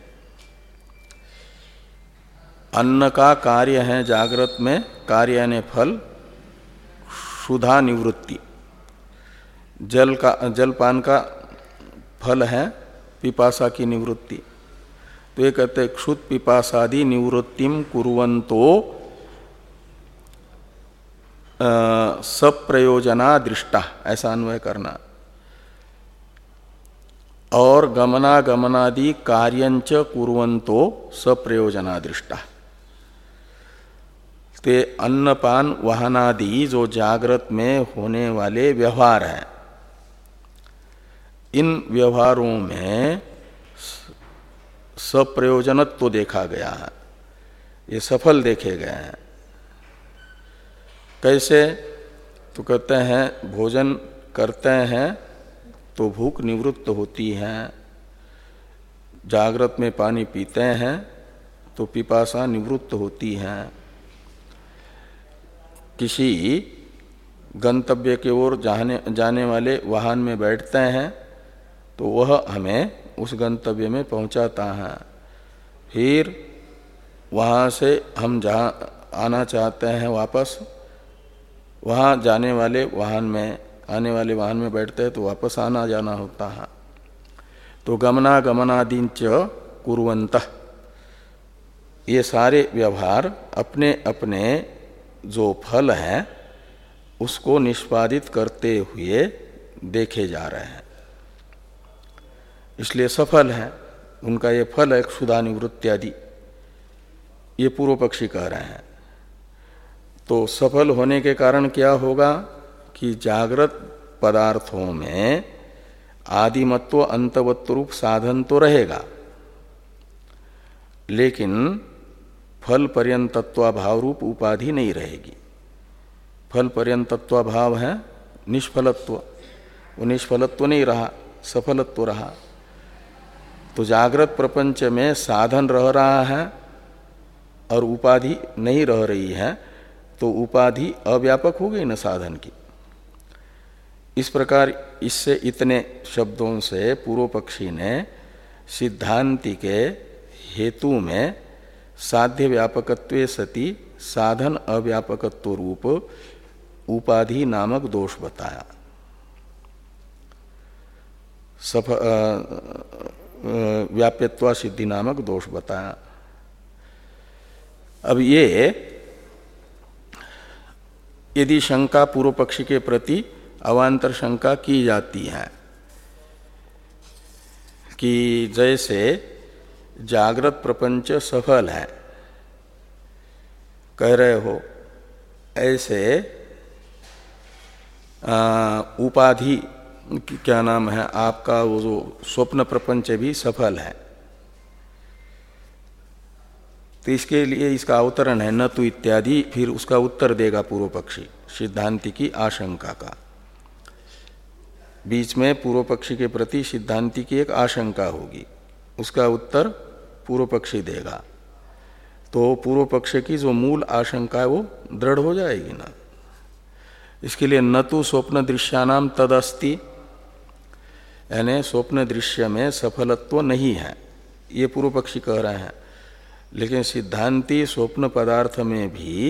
अन्न का कार्य है जागृत में, कार्य यानी फल, क्षुधा निवृत्ति, जल का जलपान का फल है पिपासा की निवृत्ति। तो ये कहते हैं क्षुत पिपासादि निवृत्तिम कुर्वन्तो सप्रयोजना दृष्टा, ऐसा अन्वय करना। और गमनागमनादि कार्यंच कुर्वन्तो सप्रयोजना दृष्टा। ते अन्नपान वाहनादि जो जागृत में होने वाले व्यवहार हैं, इन व्यवहारों में सप्रयोजनत्व तो देखा गया है, ये सफल देखे गए हैं। कैसे? तो कहते हैं भोजन करते हैं तो भूख निवृत्त होती है, जागृत में पानी पीते हैं तो पिपासा निवृत्त होती है, किसी गंतव्य की ओर जाने जाने वाले वाहन में बैठते हैं तो वह हमें उस गंतव्य में पहुंचाता है। फिर वहाँ से हम जहाँ आना चाहते हैं वापस, वहाँ जाने वाले वाहन में, आने वाले वाहन में बैठते हैं तो वापस आना जाना होता है। तो गमनागमनादिंच कुर्वन्तः, ये सारे व्यवहार अपने अपने जो फल हैं उसको निष्पादित करते हुए देखे जा रहे हैं, इसलिए सफल है उनका। ये फल है क्षुधा निवृत्त्यादि, ये पूर्व पक्षी कह रहे हैं। तो सफल होने के कारण क्या होगा कि जागृत पदार्थों में आदिमत्व अंतवत्व रूप साधन तो रहेगा, लेकिन फल पर्यंतत्वाभाव रूप उपाधि नहीं रहेगी। फल पर्यंतत्वाभाव है निष्फलत्व, वो निष्फलत्व नहीं रहा, सफलत्व रहा। तो जागृत प्रपंच में साधन रह रहा है और उपाधि नहीं रह रही है, तो उपाधि अव्यापक हो गई न साधन की। इस प्रकार इससे इतने शब्दों से पूर्व पक्षी ने सिद्धांति के हेतु में साध्य व्यापकत्वे सति साधन अव्यापकत्व रूप उपाधि नामक दोष बताया, सफ व्याप्यत्वा सिद्धि नामक दोष बताया। अब ये यदि शंका पूर्व पक्षी के प्रति अवान्तर शंका की जाती है कि जैसे जागृत प्रपंच सफल है कह रहे हो, ऐसे आ, उपाधि क्या नाम है आपका, वो जो स्वप्न प्रपंच भी सफल है। तो इसके लिए इसका अवतरण है न तो इत्यादि, फिर उसका उत्तर देगा पूर्व पक्षी सिद्धांति की आशंका का। बीच में पूर्व पक्षी के प्रति सिद्धांति की एक आशंका होगी, उसका उत्तर पूर्व पक्षी देगा। तो पूर्व पक्ष की जो मूल आशंका है वो दृढ़ हो जाएगी ना। इसके लिए न तो स्वप्न दृश्यानाम तदस्ति, यानी स्वप्न दृश्य में सफलत्व नहीं है, ये पूर्व पक्षी कह रहे हैं। लेकिन सिद्धांति स्वप्न पदार्थ में भी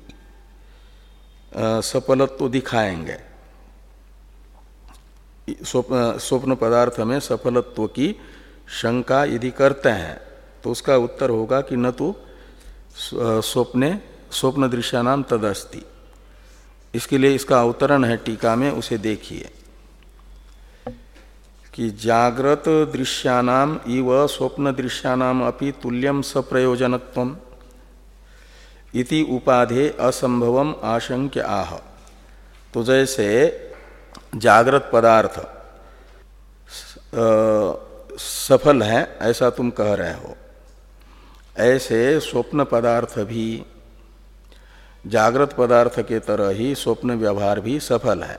सफलत्व दिखाएंगे। स्वप्न पदार्थ में सफलत्व की शंका यदि करते हैं तो उसका उत्तर होगा कि न तो स्वप्ने स्वप्न दृश्यानाम तदस्ति। इसके लिए इसका अवतरण है टीका में, उसे देखिए कि जागृत दृश्यानाम इव स्वप्न दृश्यानाम अपि तुल्यम सप्रयोजनत्वम इति उपाधे असंभवम आशंक्य आह। तो जैसे जागृत पदार्थ सफल है ऐसा तुम कह रहे हो, ऐसे स्वप्न पदार्थ भी जागृत पदार्थ के तरह ही स्वप्न व्यवहार भी सफल है।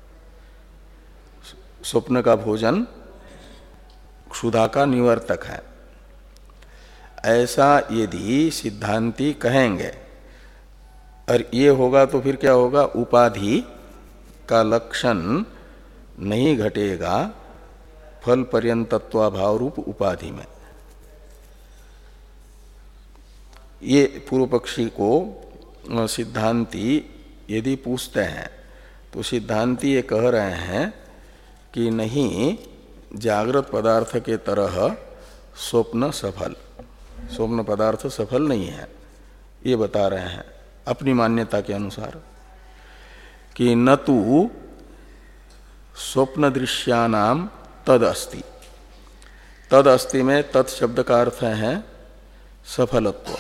स्वप्न का भोजन क्षुधा का निवर्तक है, ऐसा यदि सिद्धांती कहेंगे और ये होगा तो फिर क्या होगा, उपाधि का लक्षण नहीं घटेगा फल पर्यंतत्वाभाव रूप उपाधि में। ये पूर्व पक्षी को सिद्धांती यदि पूछते हैं तो सिद्धांती ये कह रहे हैं कि नहीं, जागृत पदार्थ के तरह स्वप्न सफल, स्वप्न पदार्थ सफल नहीं है, ये बता रहे हैं अपनी मान्यता के अनुसार कि न तो स्वप्न दृश्यानाम तद अस्ति। तद अस्ति में तत् शब्द का अर्थ है सफलत्व,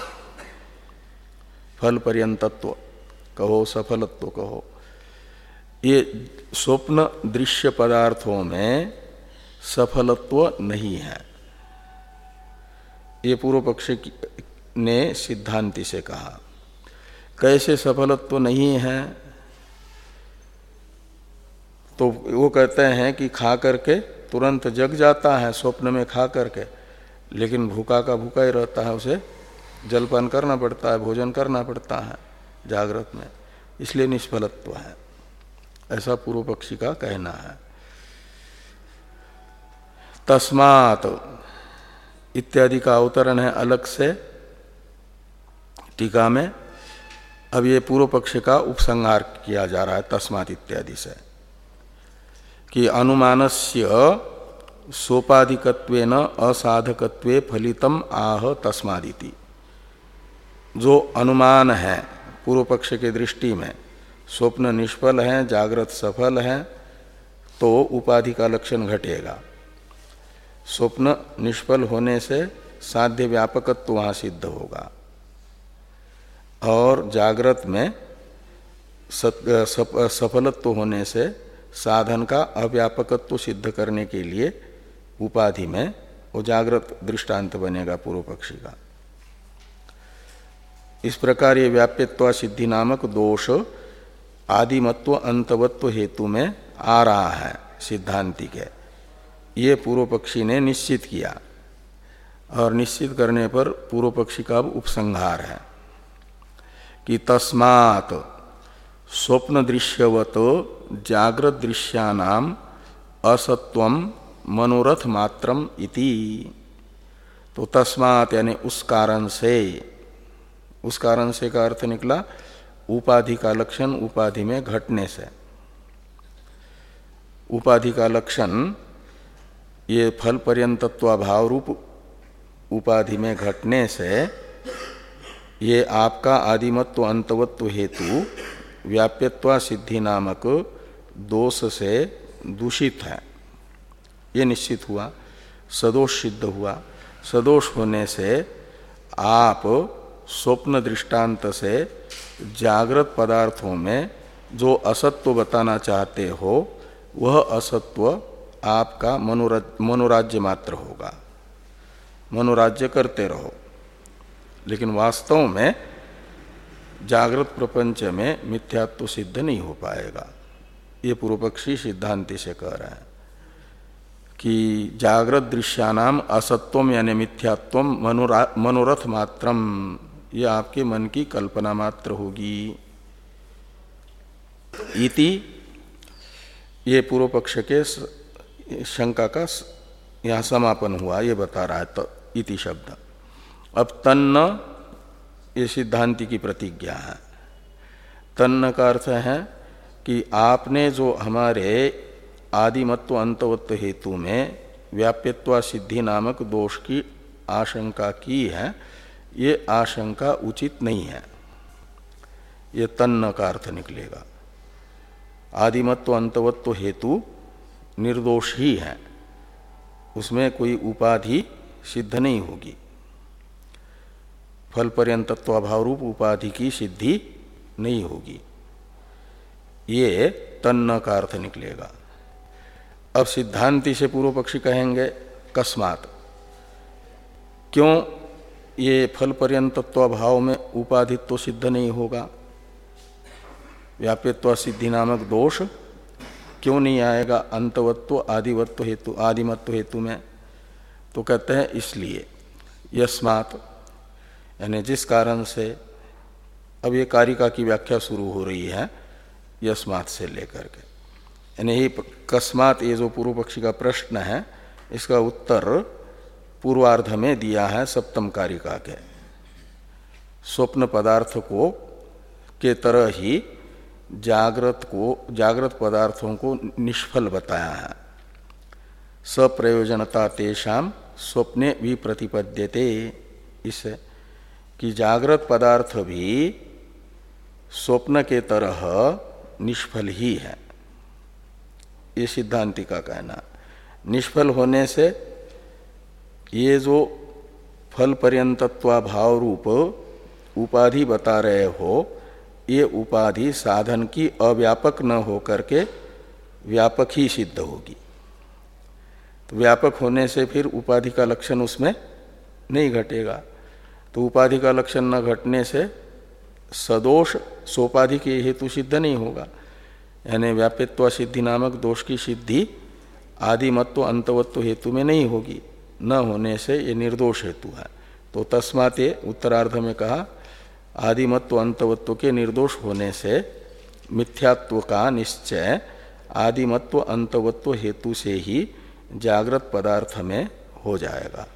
फल पर्यंतत्व कहो, सफलत्व कहो। ये स्वप्न दृश्य पदार्थों में सफलत्व नहीं है, ये पूर्व पक्ष ने सिद्धांति से कहा। कैसे सफलत्व नहीं है? तो वो कहते हैं कि खा करके तुरंत जग जाता है स्वप्न में खा करके, लेकिन भूखा का भूखा ही रहता है, उसे जलपान करना पड़ता है, भोजन करना पड़ता है जागृत में, इसलिए निष्फलत्व है, ऐसा पूर्व पक्षी का कहना है। तस्मात् इत्यादि का अवतरण है अलग से टीका में। अब ये पूर्व पक्ष का उपसंहार किया जा रहा है तस्मात् इत्यादि से कि अनुमानस्य सोपाधिकत्वेन असाधकत्वे फलितम आह तस्मादिति। जो अनुमान है पूर्व पक्ष के दृष्टि में स्वप्न निष्फल है, जागृत सफल है, तो उपाधि का लक्षण घटेगा। स्वप्न निष्फल होने से साध्य व्यापकत्व वहाँ सिद्ध होगा और जागृत में सफलत्व होने से साधन का अव्यापकत्व सिद्ध करने के लिए उपाधि में वो जागृत दृष्टांत बनेगा पूर्व पक्षी का। इस प्रकार ये व्याप्यत्व सिद्धि नामक दोष आदिमत्व अंतवत्व हेतु में आ रहा है सिद्धांति के। ये पूर्व पक्षी ने निश्चित किया और निश्चित करने पर पूर्व पक्षी का अब उपसंहार है कि तस्मात् स्वप्न दृश्यवत जागृत दृश्यानाम असत्वम मनोरथ मात्रम इति। तो तस्मात् यानी उस कारण से, उस कारण से का अर्थ निकला उपाधि का लक्षण उपाधि में घटने से। उपाधि का लक्षण ये फल पर्यंतत्वाभाव रूप उपाधि में घटने से ये आपका आदिमत्व अंतवत्व हेतु व्याप्यत्वा सिद्धि नामक दोष से दूषित है, ये निश्चित हुआ, सदोष सिद्ध हुआ। सदोष होने से आप स्वप्न दृष्टांत से जागृत पदार्थों में जो असत्व बताना चाहते हो वह असत्व आपका मनोराज्य मात्र होगा, मनोराज्य करते रहो, लेकिन वास्तव में जागृत प्रपंच में मिथ्यात्व सिद्ध नहीं हो पाएगा। ये पूर्व पक्षी सिद्धांति से कह रहे हैं कि जागृत दृश्यानाम असत्वम यानी मिथ्यात्वम मनोरथ मात्रम, ये आपके मन की कल्पना मात्र होगी। इति ये पूर्व पक्ष के शंका का यहाँ समापन हुआ, ये बता रहा है तो इति शब्द। अब तन्न ये सिद्धांति की प्रतिज्ञा है। तन्न का अर्थ है कि आपने जो हमारे आदिमत्व अंतवत्व हेतु में व्याप्यत्वा सिद्धि नामक दोष की आशंका की है, ये आशंका उचित नहीं है, ये तन्न का अर्थ निकलेगा। आदिमत्व अंतवत्व हेतु निर्दोष ही है, उसमें कोई उपाधि सिद्ध नहीं होगी, फल पर्यंतत्वाभाव रूप उपाधि की सिद्धि नहीं होगी, ये तन्न का अर्थ निकलेगा। अब सिद्धांति से पूर्व पक्षी कहेंगे कस्मात्, क्यों ये फल पर्यंतत्वाभाव में उपाधित्व सिद्ध नहीं होगा, व्याप्यत्व सिद्धि नामक दोष क्यों नहीं आएगा अंतवत्व आदिवत्व हेतु आदिमत्व हेतु में? तो कहते हैं इसलिए, यस्मात् यानी जिस कारण से। अब ये कारिका की व्याख्या शुरू हो रही है यस्मात् से लेकर के, यानी ही कस्मात् ये जो पूर्व पक्षी का प्रश्न है इसका उत्तर पूर्वार्ध में दिया है सप्तम कारिका के। स्वप्न पदार्थ को के तरह ही जागृत को जागृत पदार्थों को निष्फल बताया है। सप्रयोजनता तेषाम स्वप्ने भी प्रतिपद्यते, इसे कि जागृत पदार्थ भी स्वप्न के तरह निष्फल ही है, ये सिद्धांति का कहना। निष्फल होने से ये जो फल पर्यंतत्वाभाव रूप उपाधि बता रहे हो, ये उपाधि साधन की अव्यापक न हो करके व्यापक ही सिद्ध होगी। तो व्यापक होने से फिर उपाधि का लक्षण उसमें नहीं घटेगा, तो उपाधि का लक्षण न घटने से सदोष सोपाधि के हेतु सिद्ध नहीं होगा, यानी व्याप्यत्व सिद्धि नामक दोष की सिद्धि आदिमत्व अंतवत्व हेतु में नहीं होगी, न होने से ये निर्दोष हेतु है। तो तस्मात् ये उत्तरार्ध में कहा आदिमत्व अंतवत्व के निर्दोष होने से मिथ्यात्व का निश्चय आदिमत्व अंतवत्व हेतु से ही जागृत पदार्थ में हो जाएगा।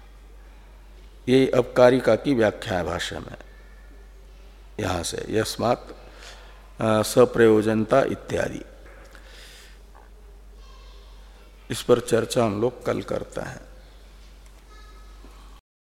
ये अब कारिका की व्याख्या है भाष्य में, यहाँ से यस्मात् सप्रयोजनता इत्यादि। इस पर चर्चा हम लोग कल करते हैं।